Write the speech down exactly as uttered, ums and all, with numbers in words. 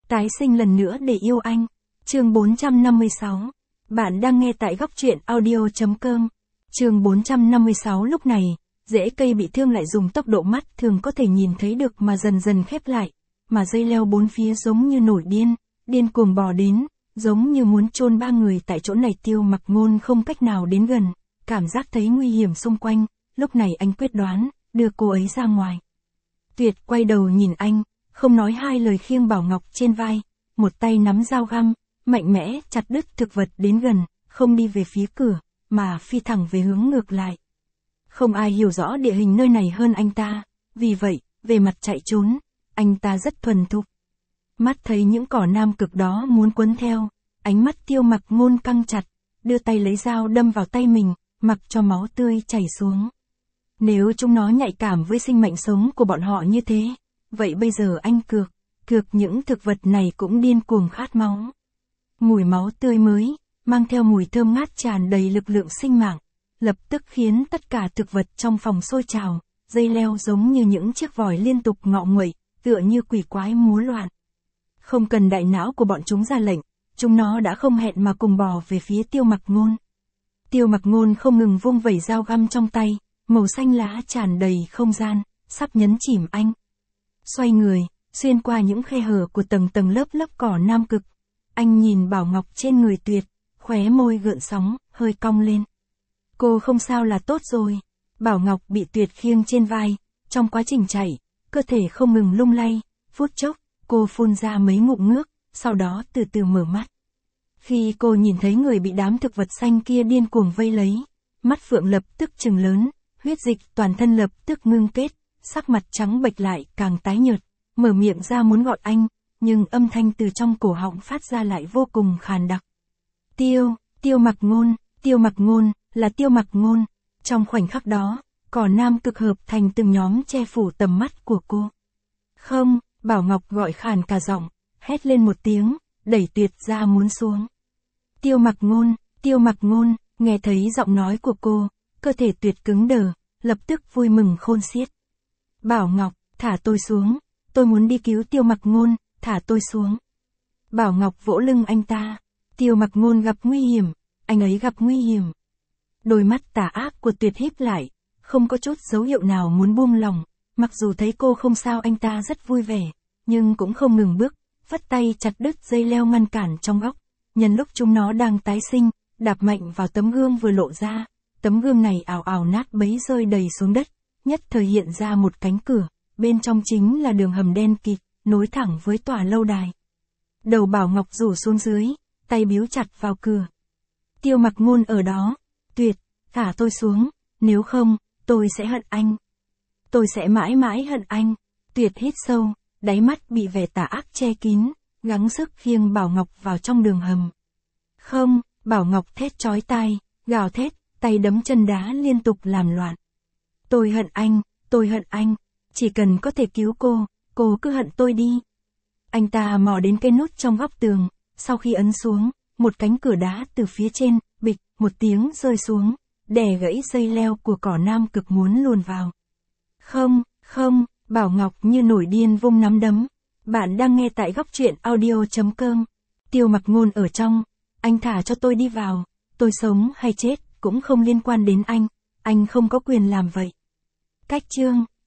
Tái sinh lần nữa để yêu anh. Chương bốn trăm năm mươi sáu. Bạn đang nghe tại góc truyện audio.com. Chương bốn trăm năm mươi sáu. Lúc này, rễ cây bị thương lại dùng tốc độ mắt thường có thể nhìn thấy được mà dần dần khép lại, mà dây leo bốn phía giống như nổi điên, điên cuồng bò đến, giống như muốn chôn ba người tại chỗ này. Tiêu Mặc Ngôn không cách nào đến gần, cảm giác thấy nguy hiểm xung quanh, lúc này anh quyết đoán, đưa cô ấy ra ngoài. Tuyệt quay đầu nhìn anh, không nói hai lời khiêng Bảo Ngọc trên vai, một tay nắm dao găm, mạnh mẽ chặt đứt thực vật đến gần, không đi về phía cửa, mà phi thẳng về hướng ngược lại. Không ai hiểu rõ địa hình nơi này hơn anh ta, vì vậy, về mặt chạy trốn, anh ta rất thuần thục. Mắt thấy những cỏ nam cực đó muốn quấn theo, ánh mắt Tiêu Mặc Ngôn căng chặt, đưa tay lấy dao đâm vào tay mình, mặc cho máu tươi chảy xuống. Nếu chúng nó nhạy cảm với sinh mệnh sống của bọn họ như thế, vậy bây giờ anh cược, cược những thực vật này cũng điên cuồng khát máu. Mùi máu tươi mới, mang theo mùi thơm ngát tràn đầy lực lượng sinh mạng, lập tức khiến tất cả thực vật trong phòng sôi trào, dây leo giống như những chiếc vòi liên tục ngọ nguậy, tựa như quỷ quái múa loạn. Không cần đại não của bọn chúng ra lệnh, chúng nó đã không hẹn mà cùng bò về phía Tiêu Mặc Ngôn. Tiêu Mặc Ngôn không ngừng vung vẩy dao găm trong tay, màu xanh lá tràn đầy không gian, sắp nhấn chìm anh. Xoay người, xuyên qua những khe hở của tầng tầng lớp lớp cỏ nam cực. Anh nhìn Bảo Ngọc trên người Tuyệt, khóe môi gợn sóng, hơi cong lên. Cô không sao là tốt rồi. Bảo Ngọc bị Tuyệt khiêng trên vai, trong quá trình chạy, cơ thể không ngừng lung lay, phút chốc, cô phun ra mấy ngụm nước, sau đó từ từ mở mắt. Khi cô nhìn thấy người bị đám thực vật xanh kia điên cuồng vây lấy, mắt Phượng lập tức trừng lớn, huyết dịch toàn thân lập tức ngưng kết, sắc mặt trắng bệch lại càng tái nhợt, mở miệng ra muốn gọi anh, nhưng âm thanh từ trong cổ họng phát ra lại vô cùng khàn đặc. Tiêu, Tiêu Mặc Ngôn, Tiêu Mặc Ngôn, là Tiêu Mặc Ngôn. Trong khoảnh khắc đó, cỏ nam cực hợp thành từng nhóm che phủ tầm mắt của cô. Không, Bảo Ngọc gọi khàn cả giọng, hét lên một tiếng, đẩy Tuyệt ra muốn xuống. Tiêu Mặc Ngôn, Tiêu Mặc Ngôn, nghe thấy giọng nói của cô, cơ thể Tuyệt cứng đờ, lập tức vui mừng khôn xiết. Bảo Ngọc, thả tôi xuống, tôi muốn đi cứu Tiêu Mặc Ngôn, thả tôi xuống. Bảo Ngọc vỗ lưng anh ta. Tiêu Mặc Ngôn gặp nguy hiểm, anh ấy gặp nguy hiểm. Đôi mắt tà ác của Tuyệt híp lại, không có chút dấu hiệu nào muốn buông lòng, mặc dù thấy cô không sao anh ta rất vui vẻ, nhưng cũng không ngừng bước, vắt tay chặt đứt dây leo ngăn cản trong góc. Nhân lúc chúng nó đang tái sinh, đạp mạnh vào tấm gương vừa lộ ra, tấm gương này ào ào nát bấy rơi đầy xuống đất, nhất thời hiện ra một cánh cửa, bên trong chính là đường hầm đen kịt, nối thẳng với tòa lâu đài. Đầu Bảo Ngọc rủ xuống dưới, tay biếu chặt vào cửa. Tiêu Mặc Ngôn ở đó. Tuyệt, thả tôi xuống, nếu không, tôi sẽ hận anh. Tôi sẽ mãi mãi hận anh. Tuyệt hít sâu, đáy mắt bị vẻ tà ác che kín, gắng sức khiêng Bảo Ngọc vào trong đường hầm. Không, Bảo Ngọc thét chói tai, gào thét, tay đấm chân đá liên tục làm loạn. Tôi hận anh, tôi hận anh, chỉ cần có thể cứu cô, cô cứ hận tôi đi. Anh ta mò đến cây nút trong góc tường, sau khi ấn xuống, một cánh cửa đá từ phía trên, bịch, một tiếng rơi xuống, đè gãy dây leo của cỏ nam cực muốn luồn vào. Không, không, Bảo Ngọc như nổi điên vung nắm đấm. Bạn đang nghe tại góc truyện audio.com. Tiêu Mặc Ngôn ở trong, anh thả cho tôi đi vào, tôi sống hay chết cũng không liên quan đến anh, anh không có quyền làm vậy. Cách chương